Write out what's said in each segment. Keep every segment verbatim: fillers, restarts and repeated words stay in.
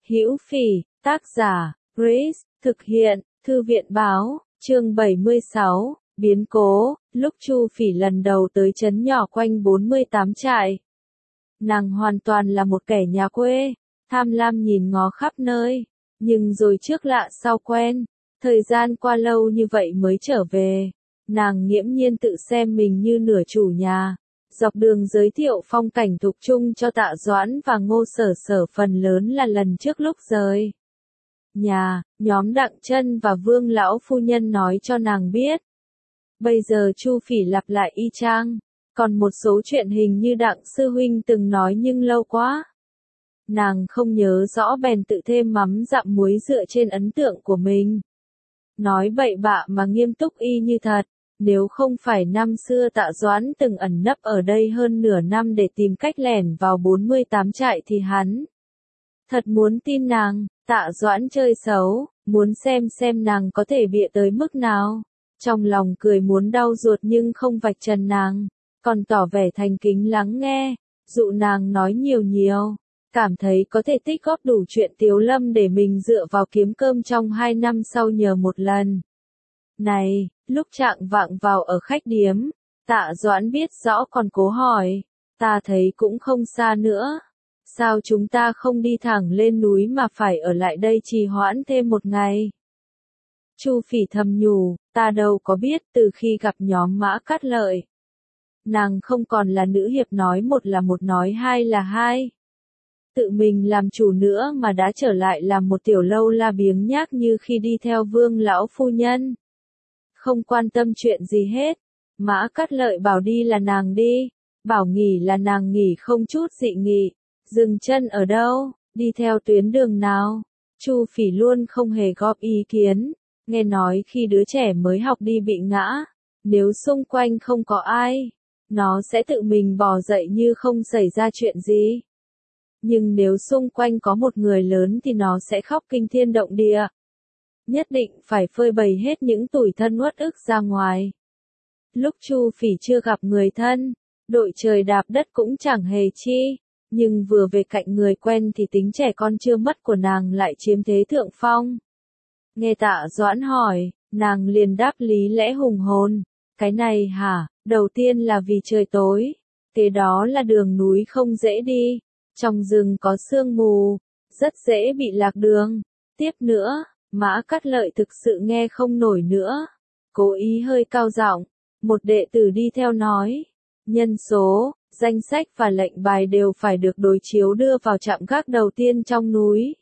Hữu Phỉ, tác giả, Grace, thực hiện, Thư viện báo, chương bảy mươi sáu, biến cố, lúc Chu Phỉ lần đầu tới trấn nhỏ quanh bốn mươi tám trại. Nàng hoàn toàn là một kẻ nhà quê, tham lam nhìn ngó khắp nơi, nhưng rồi trước lạ sau quen, thời gian qua lâu như vậy mới trở về, nàng nghiễm nhiên tự xem mình như nửa chủ nhà. Dọc đường giới thiệu phong cảnh Thục Trung cho Tạ Doãn và Ngô Sở Sở phần lớn là lần trước lúc rời nhà, nhóm Đặng Trân và Vương lão phu nhân nói cho nàng biết. Bây giờ Chu Phỉ lặp lại y chang, còn một số chuyện hình như Đặng sư huynh từng nói nhưng lâu quá. Nàng không nhớ rõ bèn tự thêm mắm dặm muối dựa trên ấn tượng của mình. Nói bậy bạ mà nghiêm túc y như thật. Nếu không phải năm xưa Tạ Doãn từng ẩn nấp ở đây hơn nửa năm để tìm cách lẻn vào bốn mươi tám trại thì hắn thật muốn tin nàng. Tạ Doãn chơi xấu, muốn xem xem nàng có thể bịa tới mức nào. Trong lòng cười muốn đau ruột nhưng không vạch trần nàng, còn tỏ vẻ thành kính lắng nghe, dụ nàng nói nhiều nhiều, cảm thấy có thể tích góp đủ chuyện Tiếu Lâm để mình dựa vào kiếm cơm trong hai năm sau nhờ một lần. Này, lúc trạng vạng vào ở khách điếm, Tạ Doãn biết rõ còn cố hỏi, ta thấy cũng không xa nữa. Sao chúng ta không đi thẳng lên núi mà phải ở lại đây trì hoãn thêm một ngày? Chu Phỉ thầm nhủ, ta đâu có biết từ khi gặp nhóm Mã Cát Lợi. Nàng không còn là nữ hiệp nói một là một nói hai là hai. Tự mình làm chủ nữa mà đã trở lại làm một tiểu lâu la biếng nhác như khi đi theo Vương lão phu nhân. Không quan tâm chuyện gì hết. Mã Cát Lợi bảo đi là nàng đi, bảo nghỉ là nàng nghỉ không chút dị nghị. Dừng chân ở đâu, đi theo tuyến đường nào? Chu Phỉ luôn không hề góp ý kiến. Nghe nói khi đứa trẻ mới học đi bị ngã, nếu xung quanh không có ai, nó sẽ tự mình bò dậy như không xảy ra chuyện gì. Nhưng nếu xung quanh có một người lớn thì nó sẽ khóc kinh thiên động địa. Nhất định phải phơi bày hết những tủi thân uất ức ra ngoài. Lúc Chu Phỉ chưa gặp người thân, đội trời đạp đất cũng chẳng hề chi, nhưng vừa về cạnh người quen thì tính trẻ con chưa mất của nàng lại chiếm thế thượng phong. Nghe Tạ Doãn hỏi, nàng liền đáp lý lẽ hùng hồn, cái này hả, đầu tiên là vì trời tối, kế đó là đường núi không dễ đi, trong rừng có sương mù, rất dễ bị lạc đường, tiếp nữa. Mã Cát Lợi thực sự nghe không nổi nữa, cố ý hơi cao giọng, một đệ tử đi theo nói, nhân số, danh sách và lệnh bài đều phải được đối chiếu đưa vào trạm gác đầu tiên trong núi.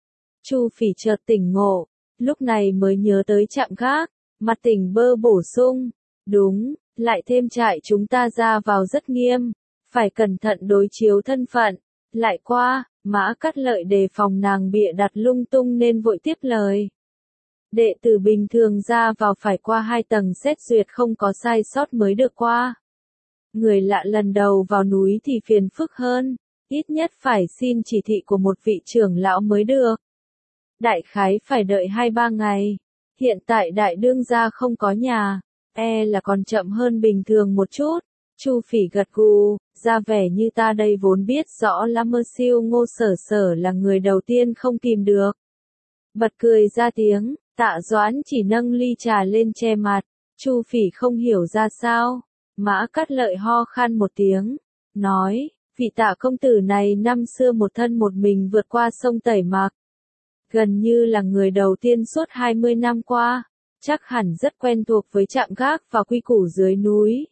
Chu Phỉ chợt tỉnh ngộ, lúc này mới nhớ tới trạm gác, mặt tỉnh bơ bổ sung, đúng, lại thêm trại chúng ta ra vào rất nghiêm, phải cẩn thận đối chiếu thân phận, lại qua. Mã Cát Lợi đề phòng nàng bịa đặt lung tung nên vội tiếp lời. Đệ tử bình thường ra vào phải qua hai tầng xét duyệt không có sai sót mới được qua. Người lạ lần đầu vào núi thì phiền phức hơn, ít nhất phải xin chỉ thị của một vị trưởng lão mới được. Đại khái phải đợi hai ba ngày. Hiện tại đại đương gia không có nhà, e là còn chậm hơn bình thường một chút. Chu Phỉ gật gù, ra vẻ như ta đây vốn biết rõ lắm mơ siêu Ngô Sở Sở là người đầu tiên không kìm được. Bật cười ra tiếng, Tạ Doãn chỉ nâng ly trà lên che mặt, Chu Phỉ không hiểu ra sao. Mã Cát Lợi ho khan một tiếng, nói, vị Tạ công tử này năm xưa một thân một mình vượt qua sông Tẩy Mạc. Gần như là người đầu tiên suốt hai mươi năm qua, chắc hẳn rất quen thuộc với trạm gác và quy củ dưới núi.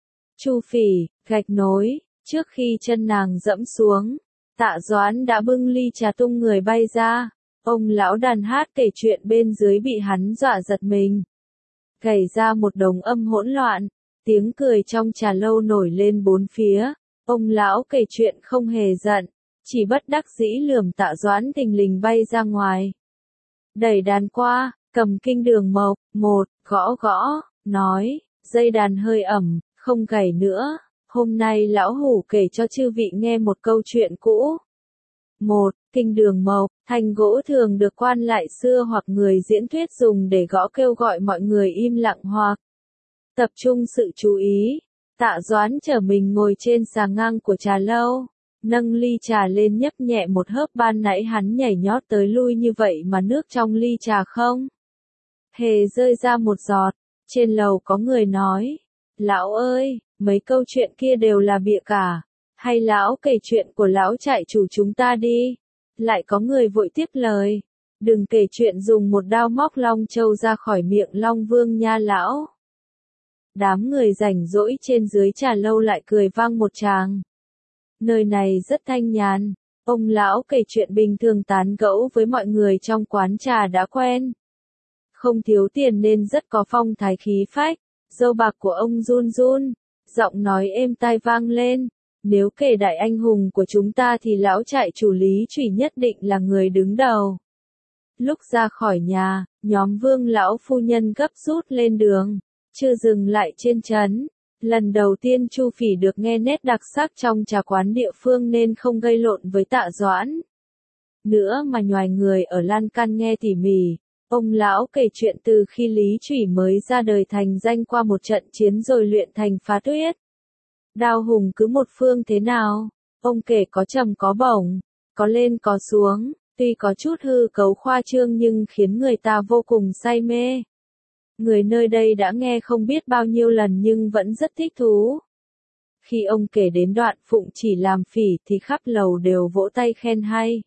Chu Phỉ, gạch nối, trước khi chân nàng dẫm xuống, Tạ Doãn đã bưng ly trà tung người bay ra, ông lão đàn hát kể chuyện bên dưới bị hắn dọa giật mình. Gảy ra một đống âm hỗn loạn, tiếng cười trong trà lâu nổi lên bốn phía, ông lão kể chuyện không hề giận, chỉ bất đắc dĩ lườm Tạ Doãn thình lình bay ra ngoài. Đẩy đàn qua, cầm kinh đường mộc, một, gõ gõ, nói, dây đàn hơi ẩm. Không gảy nữa, hôm nay lão hủ kể cho chư vị nghe một câu chuyện cũ. Một, kinh đường mộc, thanh gỗ thường được quan lại xưa hoặc người diễn thuyết dùng để gõ kêu gọi mọi người im lặng hoặc tập trung sự chú ý. Tạ Doãn trở mình ngồi trên xà ngang của trà lâu, nâng ly trà lên nhấp nhẹ một hớp. Ban nãy hắn nhảy nhót tới lui như vậy mà nước trong ly trà không hề rơi ra một giọt. Trên lầu có người nói, lão ơi, mấy câu chuyện kia đều là bịa cả, hay lão kể chuyện của lão trại chủ chúng ta đi. Lại có người vội tiếp lời, đừng kể chuyện dùng một đao móc long châu ra khỏi miệng Long Vương nha lão. Đám người rảnh rỗi trên dưới trà lâu lại cười vang một tràng. Nơi này rất thanh nhàn, ông lão kể chuyện bình thường tán gẫu với mọi người trong quán trà đã quen. Không thiếu tiền nên rất có phong thái khí phách, râu bạc của ông run run, giọng nói êm tai vang lên. Nếu kể đại anh hùng của chúng ta thì lão trại chủ Lý Chủy nhất định là người đứng đầu. Lúc ra khỏi nhà, nhóm Vương lão phu nhân gấp rút lên đường, chưa dừng lại trên trấn. Lần đầu tiên Chu Phỉ được nghe nét đặc sắc trong trà quán địa phương nên không gây lộn với Tạ Doãn nữa mà nhoài người ở lan can nghe tỉ mỉ. Ông lão kể chuyện từ khi Lý Chủy mới ra đời thành danh qua một trận chiến rồi luyện thành phá tuyết đao hùng cứ một phương thế nào. Ông kể có trầm có bổng, có lên có xuống, tuy có chút hư cấu khoa trương nhưng khiến người ta vô cùng say mê. Người nơi đây đã nghe không biết bao nhiêu lần nhưng vẫn rất thích thú. Khi ông kể đến đoạn Phụng Chỉ làm phỉ thì khắp lầu đều vỗ tay khen hay.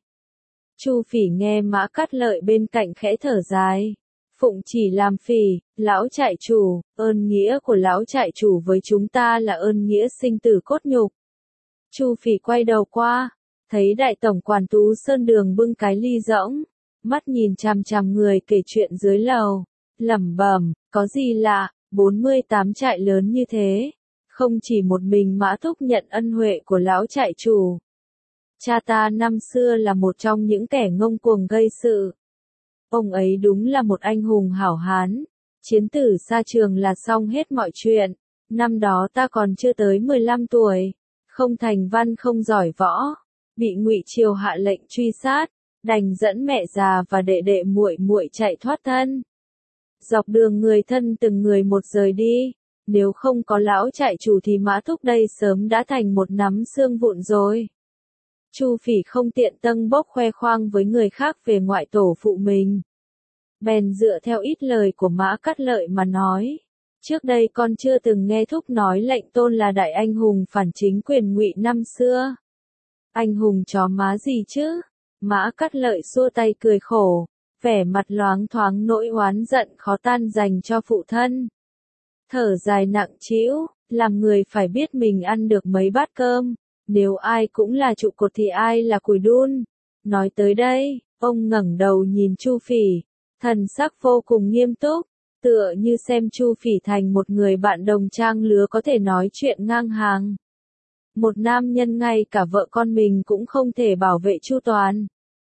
Chu Phỉ nghe Mã Cát Lợi bên cạnh khẽ thở dài. Phụng Chỉ làm phỉ, lão trại chủ, ơn nghĩa của lão trại chủ với chúng ta là ơn nghĩa sinh tử cốt nhục. Chu Phỉ quay đầu qua, thấy đại tổng quản Tú Sơn Đường bưng cái ly rỗng, mắt nhìn chằm chằm người kể chuyện dưới lầu, lẩm bẩm, có gì lạ, bốn mươi tám trại lớn như thế, không chỉ một mình Mã Thúc nhận ân huệ của lão trại chủ. Cha ta năm xưa là một trong những kẻ ngông cuồng gây sự. Ông ấy đúng là một anh hùng hảo hán, chiến tử xa trường là xong hết mọi chuyện. Năm đó ta còn chưa tới mười lăm tuổi, không thành văn không giỏi võ, bị Ngụy Triều hạ lệnh truy sát, đành dẫn mẹ già và đệ đệ muội muội chạy thoát thân. Dọc đường người thân từng người một rời đi, nếu không có lão trại chủ thì Mã Thúc đây sớm đã thành một nắm xương vụn rồi. Chu Phỉ không tiện tâng bốc khoe khoang với người khác về ngoại tổ phụ mình. Bèn dựa theo ít lời của Mã Cát Lợi mà nói. Trước đây con chưa từng nghe Thúc nói lệnh tôn là đại anh hùng phản chính quyền Ngụy năm xưa. Anh hùng chó má gì chứ? Mã Cát Lợi xua tay cười khổ, vẻ mặt loáng thoáng nỗi oán giận khó tan dành cho phụ thân. Thở dài nặng trĩu, làm người phải biết mình ăn được mấy bát cơm. Nếu ai cũng là trụ cột thì ai là cùi đun. Nói tới đây, ông ngẩng đầu nhìn Chu Phỉ, thần sắc vô cùng nghiêm túc, tựa như xem Chu Phỉ thành một người bạn đồng trang lứa có thể nói chuyện ngang hàng. Một nam nhân ngay cả vợ con mình cũng không thể bảo vệ chu toàn.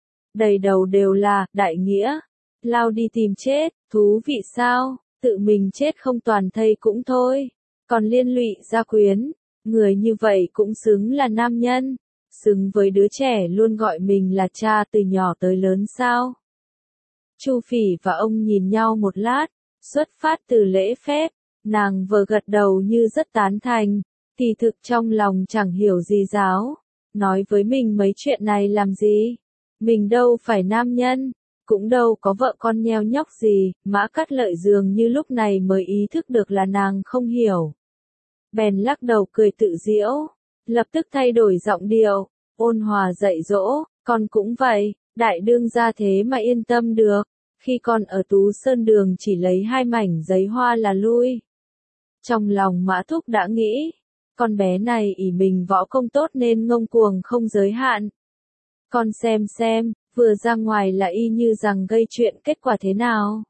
Đầy đầu đều là đại nghĩa, lao đi tìm chết, thú vị sao, tự mình chết không toàn thây cũng thôi, còn liên lụy gia quyến. Người như vậy cũng xứng là nam nhân, xứng với đứa trẻ luôn gọi mình là cha từ nhỏ tới lớn sao. Chu Phỉ và ông nhìn nhau một lát, xuất phát từ lễ phép, nàng vừa gật đầu như rất tán thành, kỳ thực trong lòng chẳng hiểu gì giáo, nói với mình mấy chuyện này làm gì, mình đâu phải nam nhân, cũng đâu có vợ con nheo nhóc gì. Mã Cát Lợi dường như lúc này mới ý thức được là nàng không hiểu. Bèn lắc đầu cười tự giễu, lập tức thay đổi giọng điệu, ôn hòa dạy dỗ, con cũng vậy, đại đương gia thế mà yên tâm được, khi con ở Tú Sơn Đường chỉ lấy hai mảnh giấy hoa là lui. Trong lòng Mã Thúc đã nghĩ, con bé này ỷ mình võ công tốt nên ngông cuồng không giới hạn. Con xem xem, vừa ra ngoài là y như rằng gây chuyện kết quả thế nào.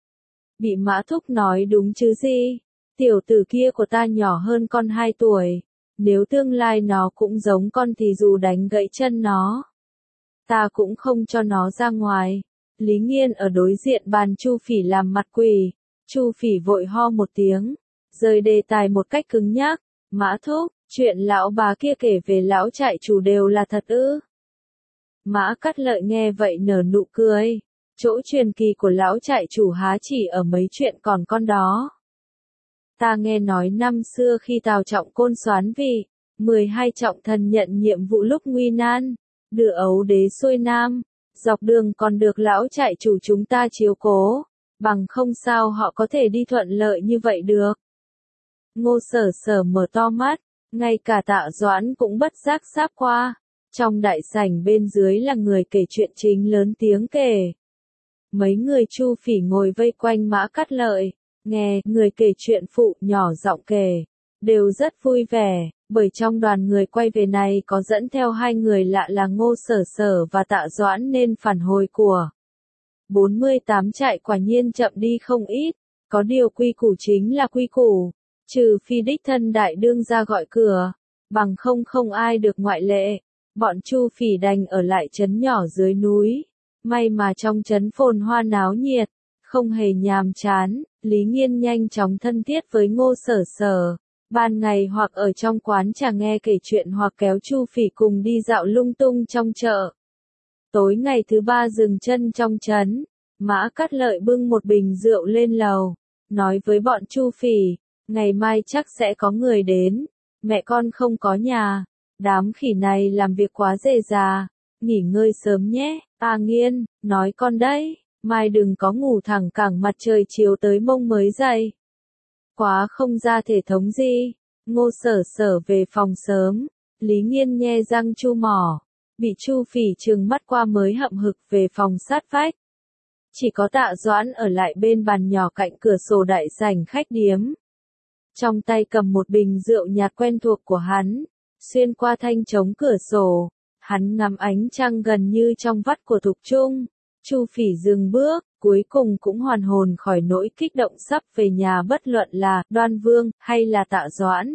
Bị Mã Thúc nói đúng chứ gì. Tiểu tử kia của ta nhỏ hơn con hai tuổi, nếu tương lai nó cũng giống con thì dù đánh gãy chân nó, ta cũng không cho nó ra ngoài. Lý Nghiên ở đối diện bàn Chu Phỉ làm mặt quỷ, Chu Phỉ vội ho một tiếng, rời đề tài một cách cứng nhắc, Mã Thúc, chuyện lão bà kia kể về lão trại chủ đều là thật ư? Mã Cát Lợi nghe vậy nở nụ cười, chỗ truyền kỳ của lão trại chủ há chỉ ở mấy chuyện còn con đó. Ta nghe nói năm xưa khi Tào Trọng Côn soán vị, mười hai trọng thần nhận nhiệm vụ lúc nguy nan, đưa ấu đế xuôi nam, dọc đường còn được lão trại chủ chúng ta chiếu cố, bằng không sao họ có thể đi thuận lợi như vậy được. Ngô Sở Sở mở to mắt, ngay cả Tạ Doãn cũng bất giác sáp qua. Trong đại sảnh bên dưới là người kể chuyện chính lớn tiếng kể. Mấy người Chu Phỉ ngồi vây quanh Mã Cát Lợi, nghe người kể chuyện phụ nhỏ giọng kể, đều rất vui vẻ, bởi trong đoàn người quay về này có dẫn theo hai người lạ là Ngô Sở Sở và Tạ Doãn nên phản hồi của bốn mươi tám trại quả nhiên chậm đi không ít, có điều quy củ chính là quy củ, trừ phi đích thân đại đương ra gọi cửa, bằng không không ai được ngoại lệ. Bọn Chu Phỉ đành ở lại trấn nhỏ dưới núi, may mà trong trấn phồn hoa náo nhiệt, không hề nhàm chán. Lý Nghiên nhanh chóng thân thiết với Ngô Sở Sở, ban ngày hoặc ở trong quán trà nghe kể chuyện hoặc kéo Chu Phỉ cùng đi dạo lung tung trong chợ. Tối ngày thứ ba dừng chân trong trấn, Mã Cát Lợi bưng một bình rượu lên lầu, nói với bọn Chu Phỉ, ngày mai chắc sẽ có người đến, mẹ con không có nhà, đám khỉ này làm việc quá dề già, nghỉ ngơi sớm nhé. A Nghiên, nói con đấy, mai đừng có ngủ thẳng cẳng mặt trời chiều tới mông mới dậy. Quá không ra thể thống gì. Ngô Sở Sở về phòng sớm, Lý Nghiên nhe răng chu mỏ, bị Chu Phỉ trừng mắt qua mới hậm hực về phòng sát vách. Chỉ có Tạ Doãn ở lại bên bàn nhỏ cạnh cửa sổ đại sảnh khách điếm. Trong tay cầm một bình rượu nhạt quen thuộc của hắn, xuyên qua thanh trống cửa sổ, hắn ngắm ánh trăng gần như trong vắt của Thục Trung. Chu Phỉ dừng bước, cuối cùng cũng hoàn hồn khỏi nỗi kích động sắp về nhà, bất luận là Đoan Vương hay là Tạ Doãn.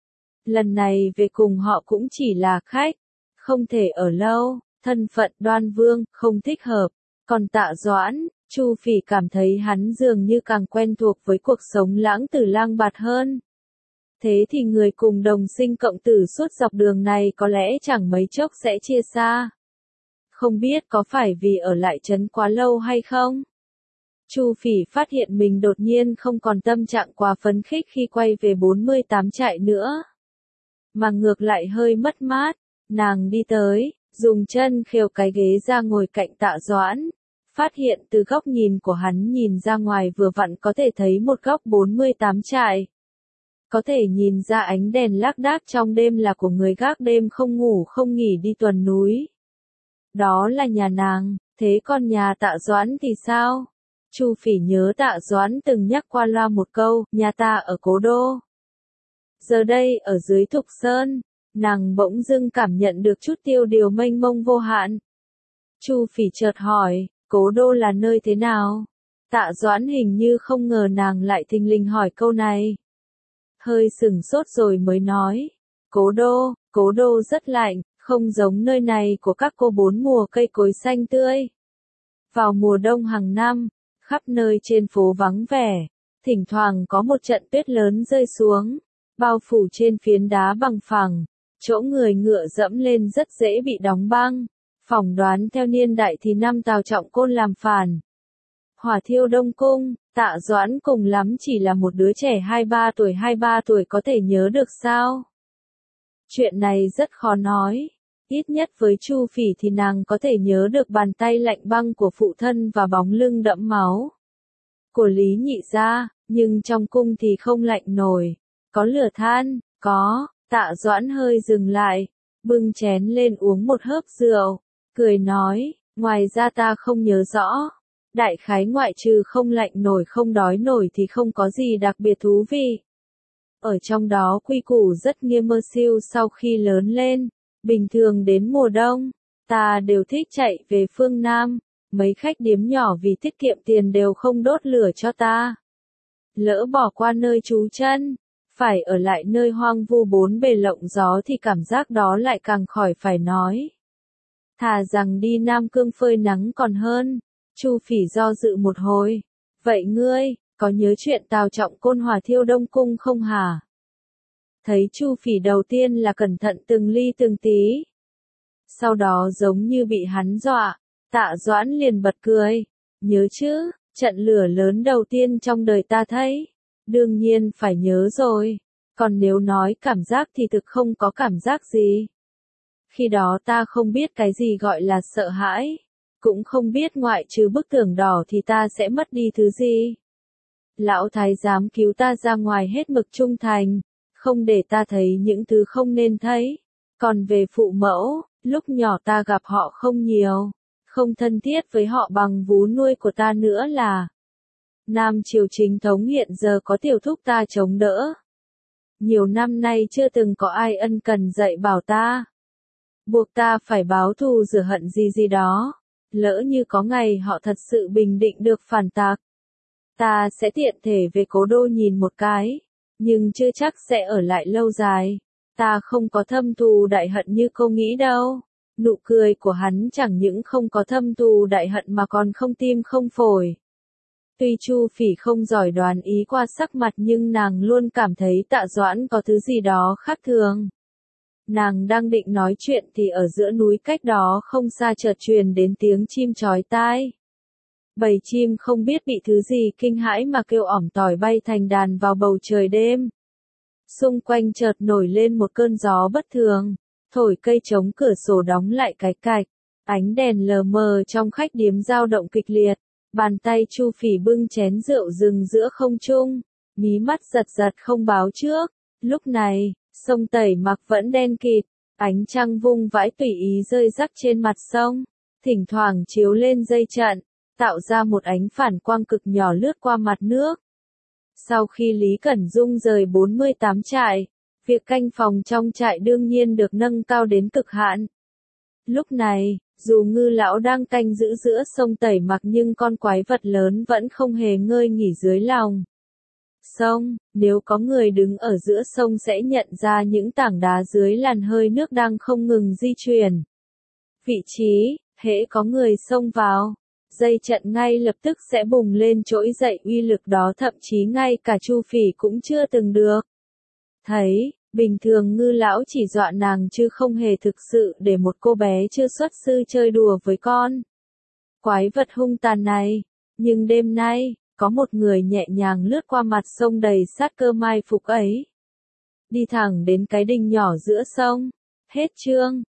Lần này về cùng họ cũng chỉ là khách, không thể ở lâu, thân phận Đoan Vương không thích hợp, còn Tạ Doãn, Chu Phỉ cảm thấy hắn dường như càng quen thuộc với cuộc sống lãng tử lang bạt hơn. Thế thì người cùng đồng sinh cộng tử suốt dọc đường này có lẽ chẳng mấy chốc sẽ chia xa. Không biết có phải vì ở lại trấn quá lâu hay không? Chu Phỉ phát hiện mình đột nhiên không còn tâm trạng quá phấn khích khi quay về bốn mươi tám trại nữa, mà ngược lại hơi mất mát. Nàng đi tới, dùng chân khều cái ghế ra ngồi cạnh Tạ Doãn, phát hiện từ góc nhìn của hắn nhìn ra ngoài vừa vặn có thể thấy một góc bốn mươi tám trại. Có thể nhìn ra ánh đèn lác đác trong đêm là của người gác đêm không ngủ không nghỉ đi tuần núi. Đó là nhà nàng, thế còn nhà Tạ Doãn thì sao? Chu Phỉ nhớ Tạ Doãn từng nhắc qua loa một câu, nhà ta ở Cố Đô. Giờ đây ở dưới Thục Sơn, nàng bỗng dưng cảm nhận được chút tiêu điều mênh mông vô hạn. Chu Phỉ chợt hỏi, Cố Đô là nơi thế nào? Tạ Doãn hình như không ngờ nàng lại thình lình hỏi câu này. Hơi sửng sốt rồi mới nói, Cố Đô, Cố Đô rất lạnh, không giống nơi này của các cô bốn mùa cây cối xanh tươi. Vào mùa đông hàng năm, khắp nơi trên phố vắng vẻ, thỉnh thoảng có một trận tuyết lớn rơi xuống, bao phủ trên phiến đá bằng phẳng, chỗ người ngựa dẫm lên rất dễ bị đóng băng. Phỏng đoán theo niên đại thì năm Tào Trọng Côn làm phản, hỏa thiêu Đông Cung, Tạ Doãn cùng lắm chỉ là một đứa trẻ hai ba tuổi hai ba tuổi có thể nhớ được sao? Chuyện này rất khó nói. Ít nhất với Chu Phỉ thì nàng có thể nhớ được bàn tay lạnh băng của phụ thân và bóng lưng đẫm máu của Lý Nhị gia, nhưng trong cung thì không lạnh nổi. Có lửa than, có. Tạ Doãn hơi dừng lại, bưng chén lên uống một hớp rượu, cười nói, ngoài ra ta không nhớ rõ. Đại khái ngoại trừ không lạnh nổi không đói nổi thì không có gì đặc biệt thú vị. Ở trong đó quy củ rất nghiêm mơ siêu. Sau khi lớn lên, bình thường đến mùa đông, ta đều thích chạy về phương Nam, mấy khách điếm nhỏ vì tiết kiệm tiền đều không đốt lửa cho ta. Lỡ bỏ qua nơi trú chân, phải ở lại nơi hoang vu bốn bề lộng gió thì cảm giác đó lại càng khỏi phải nói. Thà rằng đi Nam Cương phơi nắng còn hơn. Chu Phỉ do dự một hồi. Vậy ngươi, có nhớ chuyện Tào Trọng Côn hỏa thiêu Đông Cung không hả? Thấy Chu Phỉ đầu tiên là cẩn thận từng ly từng tí. Sau đó giống như bị hắn dọa, Tạ Doãn liền bật cười. Nhớ chứ, trận lửa lớn đầu tiên trong đời ta thấy. Đương nhiên phải nhớ rồi. Còn nếu nói cảm giác thì thực không có cảm giác gì. Khi đó ta không biết cái gì gọi là sợ hãi, cũng không biết ngoại trừ bức tường đỏ thì ta sẽ mất đi thứ gì. Lão thái giám cứu ta ra ngoài hết mực trung thành, không để ta thấy những thứ không nên thấy. Còn về phụ mẫu, lúc nhỏ ta gặp họ không nhiều, không thân thiết với họ bằng vú nuôi của ta nữa là Nam triều chính thống hiện giờ có tiểu thúc ta chống đỡ. Nhiều năm nay chưa từng có ai ân cần dạy bảo ta, buộc ta phải báo thù rửa hận gì gì đó. Lỡ như có ngày họ thật sự bình định được phản tạc, ta sẽ tiện thể về cố đô nhìn một cái, nhưng chưa chắc sẽ ở lại lâu dài. Ta không có thâm thù đại hận như cô nghĩ đâu. Nụ cười của hắn chẳng những không có thâm thù đại hận mà còn không tim không phổi. Tuy Chu Phỉ không giỏi đoán ý qua sắc mặt nhưng nàng luôn cảm thấy Tạ Doãn có thứ gì đó khác thường. Nàng đang định nói chuyện thì ở giữa núi cách đó không xa chợt truyền đến tiếng chim chói tai. Bầy chim không biết bị thứ gì kinh hãi mà kêu ỏm tỏi bay thành đàn vào bầu trời đêm. Xung quanh chợt nổi lên một cơn gió bất thường, thổi cây trống cửa sổ đóng lại cái cạch. Ánh đèn lờ mờ trong khách điếm dao động kịch liệt. Bàn tay Chu Phỉ bưng chén rượu dừng giữa không trung, mí mắt giật giật không báo trước. Lúc này, sông Tẩy Mặc vẫn đen kịt, ánh trăng vung vãi tùy ý rơi rắc trên mặt sông, thỉnh thoảng chiếu lên dây trận, tạo ra một ánh phản quang cực nhỏ lướt qua mặt nước. Sau khi Lý Cẩn Dung rời bốn mươi tám trại, việc canh phòng trong trại đương nhiên được nâng cao đến cực hạn. Lúc này, dù Ngư lão đang canh giữ giữa sông Tẩy Mặc nhưng con quái vật lớn vẫn không hề ngơi nghỉ dưới lòng sông. Nếu có người đứng ở giữa sông sẽ nhận ra những tảng đá dưới làn hơi nước đang không ngừng di chuyển vị trí. Hễ có người xông vào, dây trận ngay lập tức sẽ bùng lên trỗi dậy uy lực đó, thậm chí ngay cả Chu Phỉ cũng chưa từng được thấy. Bình thường Ngư lão chỉ dọa nàng chứ không hề thực sự để một cô bé chưa xuất sư chơi đùa với con quái vật hung tàn này. Nhưng đêm nay, có một người nhẹ nhàng lướt qua mặt sông đầy sát cơ mai phục ấy, đi thẳng đến cái đình nhỏ giữa sông. Hết chương.